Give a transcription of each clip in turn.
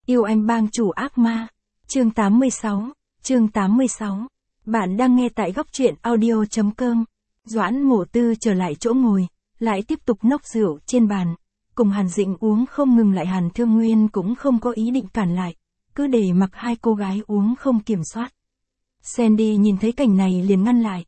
Yêu anh bang chủ ác ma. Chương 86. Bạn đang nghe tại góc truyện audio.com. Doãn Mộ Tư trở lại chỗ ngồi, lại tiếp tục nốc rượu trên bàn. Cùng Hàn Dĩnh uống không ngừng lại. Hàn Thương Nguyên cũng không có ý định cản lại, cứ để mặc hai cô gái uống không kiểm soát. Sandy nhìn thấy cảnh này liền ngăn lại.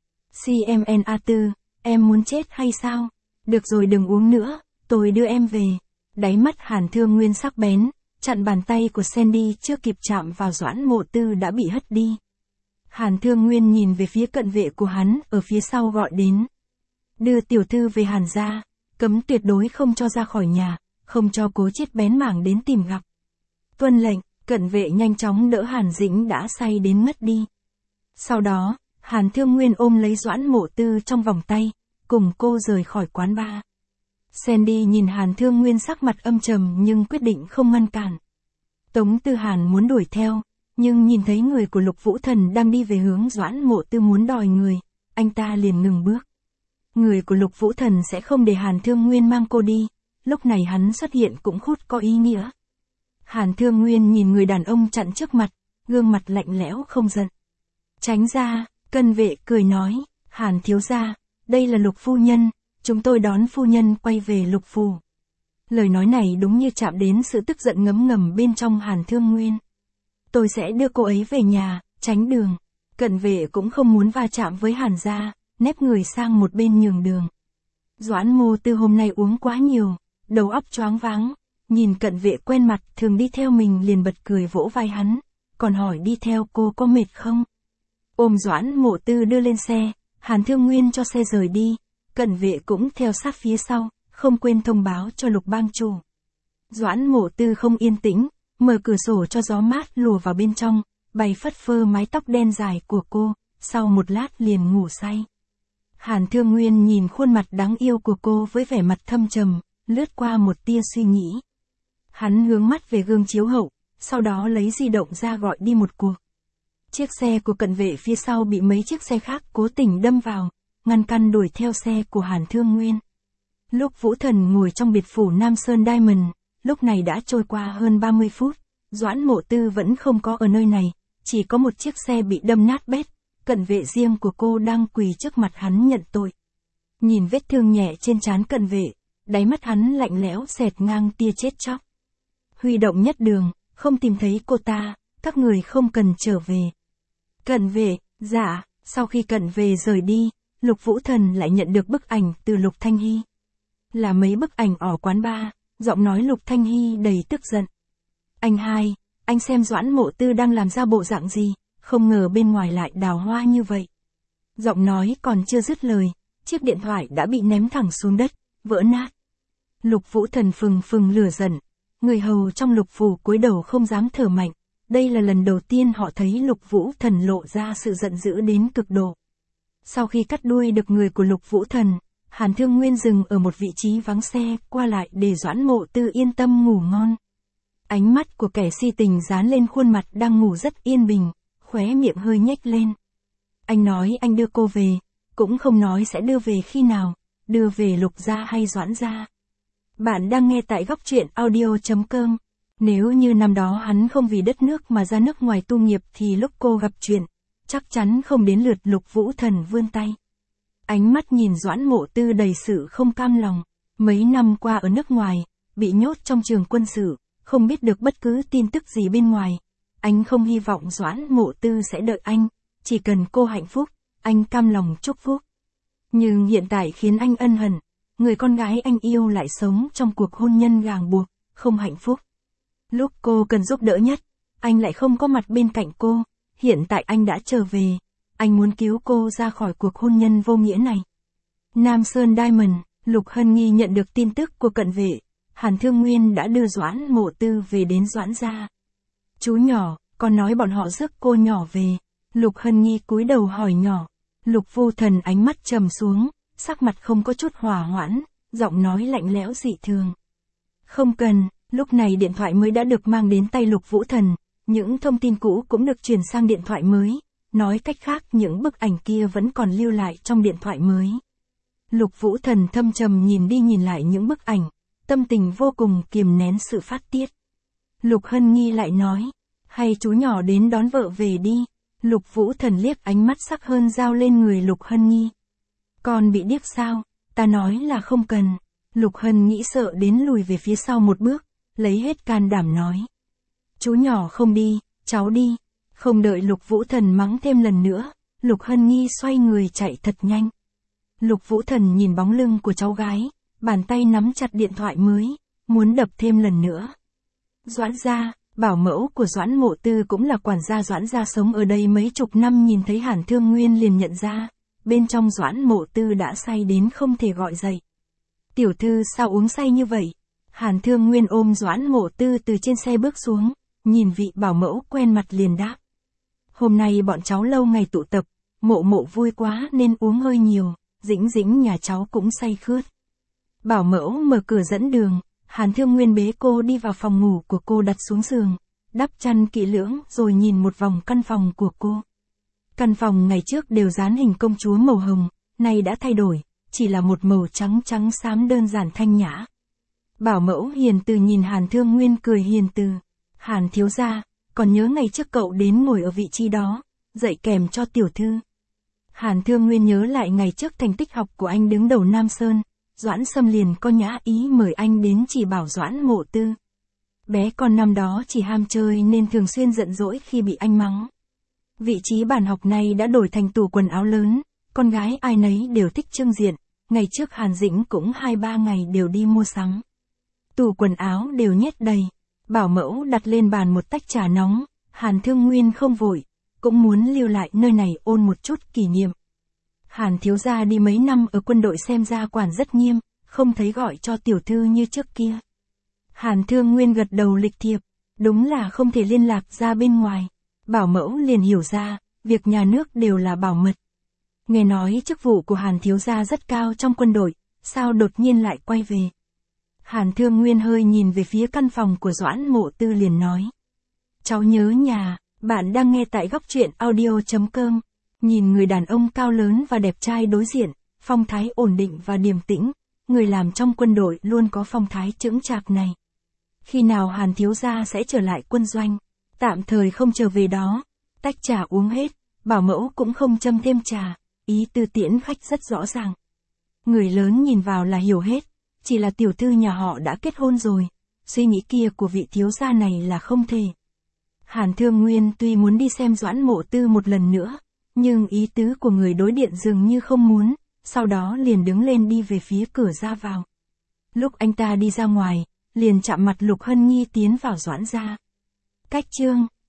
CMNA Tư, em muốn chết hay sao? Được rồi đừng uống nữa, tôi đưa em về. Đáy mắt Hàn Thương Nguyên sắc bén, chặn bàn tay của Sandy chưa kịp chạm vào. Doãn Mộ Tư đã bị hất đi. Hàn Thương Nguyên nhìn về phía cận vệ của hắn ở phía sau gọi đến. Đưa tiểu thư về Hàn gia, cấm tuyệt đối không cho ra khỏi nhà, không cho Cố Chiết bén mảng đến tìm gặp. Tuân lệnh, cận vệ nhanh chóng đỡ Hàn Dĩnh đã say đến ngất đi. Sau đó, Hàn Thương Nguyên ôm lấy Doãn Mộ Tư trong vòng tay, cùng cô rời khỏi quán bar. Sandy nhìn Hàn Thương Nguyên sắc mặt âm trầm nhưng quyết định không ngăn cản. Tống Tư Hàn muốn đuổi theo, nhưng nhìn thấy người của Lục Vũ Thần đang đi về hướng Doãn Mộ Tư muốn đòi người, anh ta liền ngừng bước. Người của Lục Vũ Thần sẽ không để Hàn Thương Nguyên mang cô đi, lúc này hắn xuất hiện cũng hút có ý nghĩa. Hàn Thương Nguyên nhìn người đàn ông chặn trước mặt, gương mặt lạnh lẽo không giận. Tránh ra, cận vệ cười nói, Hàn thiếu gia, đây là Lục phu nhân, chúng tôi đón phu nhân quay về Lục phủ. Lời nói này đúng như chạm đến sự tức giận ngấm ngầm bên trong Hàn Thương Nguyên. Tôi sẽ đưa cô ấy về nhà, tránh đường. Cận vệ cũng không muốn va chạm với Hàn gia, nép người sang một bên nhường đường. Doãn Mộ Tư hôm nay uống quá nhiều, đầu óc choáng váng, nhìn cận vệ quen mặt thường đi theo mình liền bật cười vỗ vai hắn, còn hỏi đi theo cô có mệt không? Ôm Doãn Mộ Tư đưa lên xe, Hàn Thương Nguyên cho xe rời đi, cận vệ cũng theo sát phía sau, không quên thông báo cho Lục bang chủ. Doãn Mộ Tư không yên tĩnh, mở cửa sổ cho gió mát lùa vào bên trong, bày phất phơ mái tóc đen dài của cô, sau một lát liền ngủ say. Hàn Thương Nguyên nhìn khuôn mặt đáng yêu của cô với vẻ mặt thâm trầm, lướt qua một tia suy nghĩ. Hắn hướng mắt về gương chiếu hậu, sau đó lấy di động ra gọi đi một cuộc. Chiếc xe của cận vệ phía sau bị mấy chiếc xe khác cố tình đâm vào, ngăn cản đuổi theo xe của Hàn Thương Nguyên. Lúc Vũ Thần ngồi trong biệt phủ Nam Sơn Diamond, lúc này đã trôi qua hơn 30 phút, Doãn Mộ Tư vẫn không có ở nơi này, chỉ có một chiếc xe bị đâm nát bét, cận vệ riêng của cô đang quỳ trước mặt hắn nhận tội. Nhìn vết thương nhẹ trên trán cận vệ, đáy mắt hắn lạnh lẽo xẹt ngang tia chết chóc. Huy động nhất đường, không tìm thấy cô ta, các người không cần trở về. Cận vệ, dạ, sau khi cận vệ rời đi, Lục Vũ Thần lại nhận được bức ảnh từ Lục Thanh Hy. Là mấy bức ảnh ở quán bar, giọng nói Lục Thanh Hy đầy tức giận. Anh hai, anh xem Doãn Mộ Tư đang làm ra bộ dạng gì, không ngờ bên ngoài lại đào hoa như vậy. Giọng nói còn chưa dứt lời, chiếc điện thoại đã bị ném thẳng xuống đất, vỡ nát. Lục Vũ Thần phừng lửa giận, người hầu trong Lục phủ cúi đầu không dám thở mạnh. Đây là lần đầu tiên họ thấy Lục Vũ Thần lộ ra sự giận dữ đến cực độ. Sau khi cắt đuôi được người của Lục Vũ Thần, Hàn Thương Nguyên dừng ở một vị trí vắng xe qua lại để Doãn Mộ Tư yên tâm ngủ ngon. Ánh mắt của kẻ si tình dán lên khuôn mặt đang ngủ rất yên bình, khóe miệng hơi nhếch lên. Anh nói anh đưa cô về, cũng không nói sẽ đưa về khi nào, đưa về Lục gia hay Doãn gia. Bạn đang nghe tại góc truyện audio.com. Nếu như năm đó hắn không vì đất nước mà ra nước ngoài tu nghiệp thì lúc cô gặp chuyện, chắc chắn không đến lượt Lục Vũ Thần vươn tay. Ánh mắt nhìn Doãn Mộ Tư đầy sự không cam lòng, mấy năm qua ở nước ngoài, bị nhốt trong trường quân sự, không biết được bất cứ tin tức gì bên ngoài. Anh không hy vọng Doãn Mộ Tư sẽ đợi anh, chỉ cần cô hạnh phúc, anh cam lòng chúc phúc. Nhưng hiện tại khiến anh ân hận, người con gái anh yêu lại sống trong cuộc hôn nhân ràng buộc, không hạnh phúc. Lúc cô cần giúp đỡ nhất, anh lại không có mặt bên cạnh cô, hiện tại anh đã trở về, anh muốn cứu cô ra khỏi cuộc hôn nhân vô nghĩa này. Nam Sơn Diamond, Lục Hân Nghi nhận được tin tức của cận vệ, Hàn Thương Nguyên đã đưa Doãn Mộ Tư về đến Doãn gia. Chú nhỏ, con nói bọn họ rước cô nhỏ về. Lục Hân Nghi cúi đầu hỏi nhỏ. Lục Vô Thần ánh mắt trầm xuống, sắc mặt không có chút hòa hoãn, giọng nói lạnh lẽo dị thường. Không cần. Lúc này điện thoại mới đã được mang đến tay Lục Vũ Thần, những thông tin cũ cũng được chuyển sang điện thoại mới, nói cách khác những bức ảnh kia vẫn còn lưu lại trong điện thoại mới. Lục Vũ Thần thâm trầm nhìn đi nhìn lại những bức ảnh, tâm tình vô cùng kiềm nén sự phát tiết. Lục Hân Nghi lại nói, hay chú nhỏ đến đón vợ về đi. Lục Vũ Thần liếc ánh mắt sắc hơn dao lên người Lục Hân Nghi. Con bị điếc sao? Ta nói là không cần. Lục Hân nghĩ sợ đến lùi về phía sau một bước, lấy hết can đảm nói. Chú nhỏ không đi, cháu đi. Không đợi Lục Vũ Thần mắng thêm lần nữa, Lục Hân Nghi xoay người chạy thật nhanh. Lục Vũ Thần nhìn bóng lưng của cháu gái, bàn tay nắm chặt điện thoại mới, muốn đập thêm lần nữa. Doãn gia, bảo mẫu của Doãn Mộ Tư cũng là quản gia Doãn gia sống ở đây mấy chục năm, nhìn thấy Hàn Thương Nguyên liền nhận ra, bên trong Doãn Mộ Tư đã say đến không thể gọi dậy. Tiểu thư sao uống say như vậy? Hàn Thương Nguyên ôm Doãn Mộ Tư từ trên xe bước xuống, nhìn vị bảo mẫu quen mặt liền đáp. Hôm nay bọn cháu lâu ngày tụ tập, Mộ Mộ vui quá nên uống hơi nhiều, Dĩnh Dĩnh nhà cháu cũng say khướt. Bảo mẫu mở cửa dẫn đường, Hàn Thương Nguyên bế cô đi vào phòng ngủ của cô, đặt xuống giường, đắp chăn kỹ lưỡng rồi nhìn một vòng căn phòng của cô. Căn phòng ngày trước đều dán hình công chúa màu hồng, nay đã thay đổi, chỉ là một màu trắng trắng xám đơn giản thanh nhã. Bảo mẫu hiền từ nhìn Hàn Thương Nguyên cười hiền từ. Hàn thiếu gia, còn nhớ ngày trước cậu đến ngồi ở vị trí đó, dạy kèm cho tiểu thư. Hàn Thương Nguyên nhớ lại ngày trước thành tích học của anh đứng đầu Nam Sơn, Doãn Sâm liền có nhã ý mời anh đến chỉ bảo Doãn Mộ Tư. Bé con năm đó chỉ ham chơi nên thường xuyên giận dỗi khi bị anh mắng. Vị trí bàn học này đã đổi thành tủ quần áo lớn, con gái ai nấy đều thích trưng diện, ngày trước Hàn Dĩnh cũng 2-3 ngày đều đi mua sắm. Tủ quần áo đều nhét đầy, bảo mẫu đặt lên bàn một tách trà nóng, Hàn Thương Nguyên không vội, cũng muốn lưu lại nơi này ôn một chút kỷ niệm. Hàn thiếu gia đi mấy năm ở quân đội xem ra quản rất nghiêm, không thấy gọi cho tiểu thư như trước kia. Hàn Thương Nguyên gật đầu lịch thiệp, đúng là không thể liên lạc ra bên ngoài. Bảo mẫu liền hiểu ra, việc nhà nước đều là bảo mật. Nghe nói chức vụ của Hàn thiếu gia rất cao trong quân đội, sao đột nhiên lại quay về. Hàn Thương Nguyên hơi nhìn về phía căn phòng của Doãn Mộ Tư liền nói. Cháu nhớ nhà, bạn đang nghe tại góc truyện audio.com. Nhìn người đàn ông cao lớn và đẹp trai đối diện, phong thái ổn định và điềm tĩnh, người làm trong quân đội luôn có phong thái chững chạc này. Khi nào Hàn thiếu gia sẽ trở lại quân doanh? Tạm thời không trở về đó. Tách trà uống hết, bảo mẫu cũng không châm thêm trà, ý tư tiễn khách rất rõ ràng. Người lớn nhìn vào là hiểu hết, chỉ là tiểu thư nhà họ đã kết hôn rồi, suy nghĩ kia của vị thiếu gia này là không thể. Hàn Thương Nguyên tuy muốn đi xem Doãn Mộ Tư một lần nữa, nhưng ý tứ của người đối điện dường như không muốn, sau đó liền đứng lên đi về phía cửa ra vào. Lúc anh ta đi ra ngoài, liền chạm mặt Lục Hân Nhi tiến vào Doãn gia. Cách chương